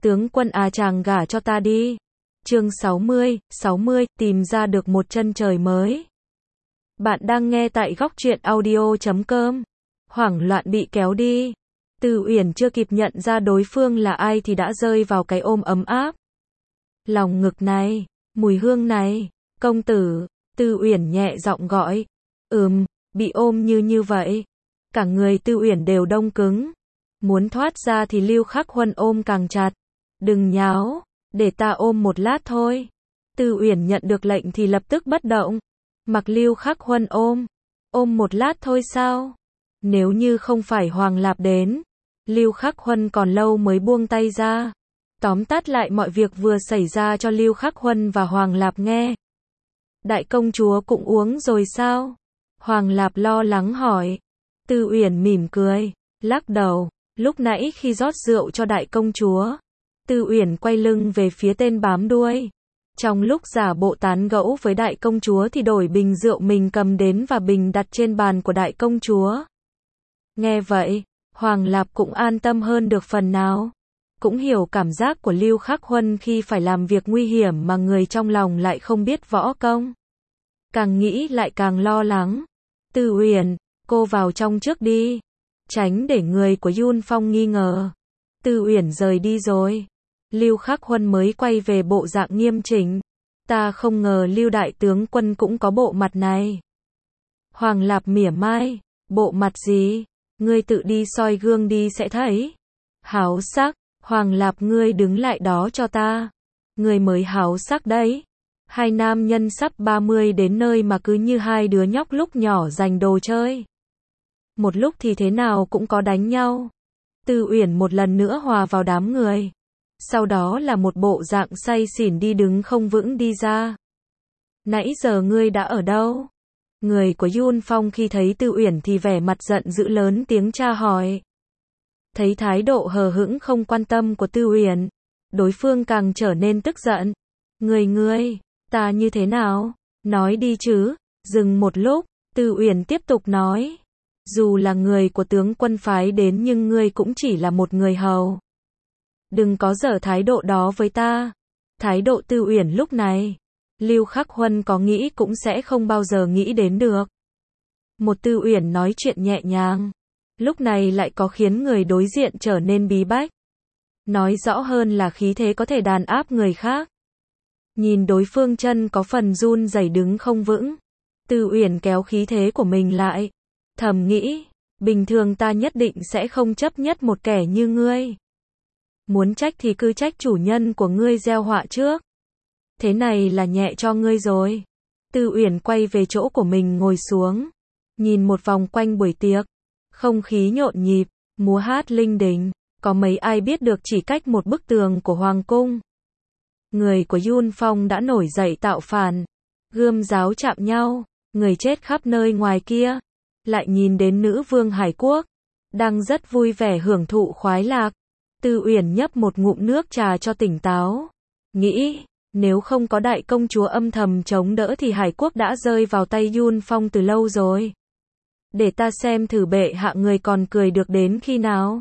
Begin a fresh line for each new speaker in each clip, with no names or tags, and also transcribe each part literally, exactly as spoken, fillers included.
Tướng quân à, chàng gả cho ta đi. Chương sáu mươi, sáu mươi, tìm ra được một chân trời mới. Bạn đang nghe tại góc truyện audio chấm com. Hoảng loạn bị kéo đi. Từ Uyển chưa kịp nhận ra đối phương là ai thì đã rơi vào cái ôm ấm áp. Lòng ngực này, mùi hương này, công tử, Từ Uyển nhẹ giọng gọi. Ừm, bị ôm như như vậy. Cả người Từ Uyển đều đông cứng. Muốn thoát ra thì Lưu Khắc Huân ôm càng chặt. Đừng nháo, để ta ôm một lát thôi. Từ Uyển nhận được lệnh thì lập tức bất động. Mặc Lưu Khắc Huân ôm. Ôm một lát thôi sao? Nếu như không phải Hoàng Lạp đến, Lưu Khắc Huân còn lâu mới buông tay ra. Tóm tắt lại mọi việc vừa xảy ra cho Lưu Khắc Huân và Hoàng Lạp nghe. Đại công chúa cũng uống rồi sao? Hoàng Lạp lo lắng hỏi. Từ Uyển mỉm cười, lắc đầu. Lúc nãy khi rót rượu cho đại công chúa, Từ Uyển quay lưng về phía tên bám đuôi. Trong lúc giả bộ tán gẫu với đại công chúa thì đổi bình rượu mình cầm đến và bình đặt trên bàn của đại công chúa. Nghe vậy, Hoàng Lạp cũng an tâm hơn được phần nào. Cũng hiểu cảm giác của Lưu Khắc Huân khi phải làm việc nguy hiểm mà người trong lòng lại không biết võ công. Càng nghĩ lại càng lo lắng. Từ Uyển, cô vào trong trước đi. Tránh để người của Yun Phong nghi ngờ. Từ Uyển rời đi rồi. Lưu Khắc Huân mới quay về bộ dạng nghiêm chỉnh. Ta không ngờ Lưu đại tướng quân cũng có bộ mặt này. Hoàng Lạp mỉa mai. Bộ mặt gì? Ngươi tự đi soi gương đi sẽ thấy. Háo sắc. Hoàng Lạp, ngươi đứng lại đó cho ta. Ngươi mới háo sắc đấy. Hai nam nhân sắp ba mươi đến nơi mà cứ như hai đứa nhóc lúc nhỏ giành đồ chơi. Một lúc thì thế nào cũng có đánh nhau. Từ Uyển một lần nữa hòa vào đám người. Sau đó là một bộ dạng say xỉn đi đứng không vững đi ra. Nãy giờ ngươi đã ở đâu? Người của Yun Phong khi thấy Từ Uyển thì vẻ mặt giận dữ lớn tiếng tra hỏi. Thấy thái độ hờ hững không quan tâm của Từ Uyển, đối phương càng trở nên tức giận. Ngươi ngươi, ta như thế nào? Nói đi chứ. Dừng một lúc, Từ Uyển tiếp tục nói. Dù là người của tướng quân phái đến nhưng ngươi cũng chỉ là một người hầu. Đừng có giở thái độ đó với ta. Thái độ Từ Uyển lúc này, Lưu Khắc Huân có nghĩ cũng sẽ không bao giờ nghĩ đến được. Một Từ Uyển nói chuyện nhẹ nhàng, lúc này lại có khiến người đối diện trở nên bí bách. Nói rõ hơn là khí thế có thể đàn áp người khác. Nhìn đối phương chân có phần run rẩy đứng không vững, Từ Uyển kéo khí thế của mình lại. Thầm nghĩ, bình thường ta nhất định sẽ không chấp nhất một kẻ như ngươi. Muốn trách thì cứ trách chủ nhân của ngươi gieo họa trước. Thế này là nhẹ cho ngươi rồi. Từ Uyển quay về chỗ của mình ngồi xuống. Nhìn một vòng quanh buổi tiệc. Không khí nhộn nhịp, múa hát linh đình. Có mấy ai biết được chỉ cách một bức tường của Hoàng cung. Người của Yun Phong đã nổi dậy tạo phản. Gươm giáo chạm nhau. Người chết khắp nơi ngoài kia. Lại nhìn đến nữ vương Hải Quốc. Đang rất vui vẻ hưởng thụ khoái lạc. Từ Uyển nhấp một ngụm nước trà cho tỉnh táo. Nghĩ, nếu không có đại công chúa âm thầm chống đỡ thì Hải Quốc đã rơi vào tay Yun Phong từ lâu rồi. Để ta xem thử bệ hạ người còn cười được đến khi nào.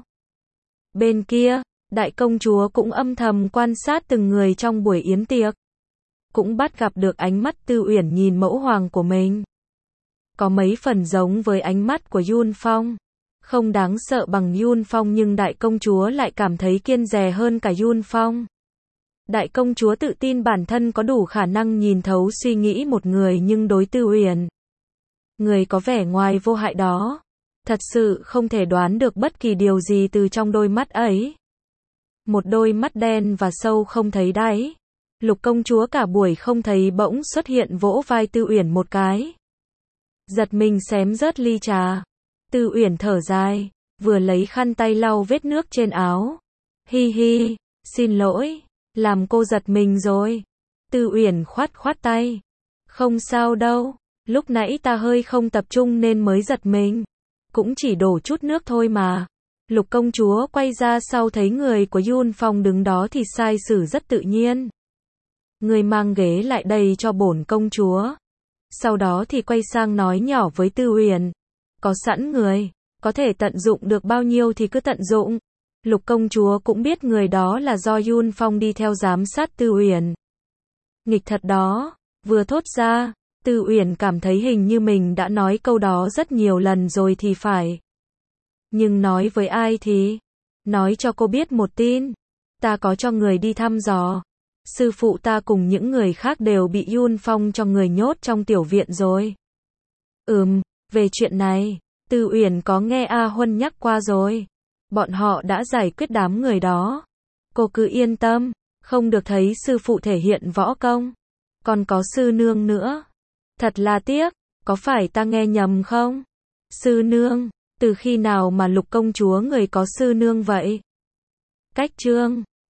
Bên kia, đại công chúa cũng âm thầm quan sát từng người trong buổi yến tiệc. Cũng bắt gặp được ánh mắt Từ Uyển nhìn mẫu hoàng của mình. Có mấy phần giống với ánh mắt của Yun Phong. Không đáng sợ bằng Yun Phong nhưng đại công chúa lại cảm thấy kiêng dè hơn cả Yun Phong. Đại công chúa tự tin bản thân có đủ khả năng nhìn thấu suy nghĩ một người nhưng đối Từ Uyển, người có vẻ ngoài vô hại đó, thật sự không thể đoán được bất kỳ điều gì từ trong đôi mắt ấy. Một đôi mắt đen và sâu không thấy đáy. Lục công chúa cả buổi không thấy bỗng xuất hiện vỗ vai Từ Uyển một cái. Giật mình xém rớt ly trà. Từ Uyển thở dài, vừa lấy khăn tay lau vết nước trên áo. Hi hi, xin lỗi, làm cô giật mình rồi. Từ Uyển khoát khoát tay. Không sao đâu, lúc nãy ta hơi không tập trung nên mới giật mình. Cũng chỉ đổ chút nước thôi mà. Lục công chúa quay ra sau thấy người của Yun Phong đứng đó thì sai sử rất tự nhiên. Người mang ghế lại đây cho bổn công chúa. Sau đó thì quay sang nói nhỏ với Từ Uyển. Có sẵn người, có thể tận dụng được bao nhiêu thì cứ tận dụng. Lục công chúa cũng biết người đó là do Yun Phong đi theo giám sát Tư Uyển. Nghịch thật đó, vừa thốt ra, Tư Uyển cảm thấy hình như mình đã nói câu đó rất nhiều lần rồi thì phải. Nhưng nói với ai thì? Nói cho cô biết một tin. Ta có cho người đi thăm dò. Sư phụ ta cùng những người khác đều bị Yun Phong cho người nhốt trong tiểu viện rồi. Ừm, về chuyện này, Tư Uyển có nghe A Huân nhắc qua rồi. Bọn họ đã giải quyết đám người đó. Cô cứ yên tâm, không được thấy sư phụ thể hiện võ công. Còn có sư nương nữa. Thật là tiếc, có phải ta nghe nhầm không? Sư nương, từ khi nào mà Lục công chúa người có sư nương vậy? Cách chương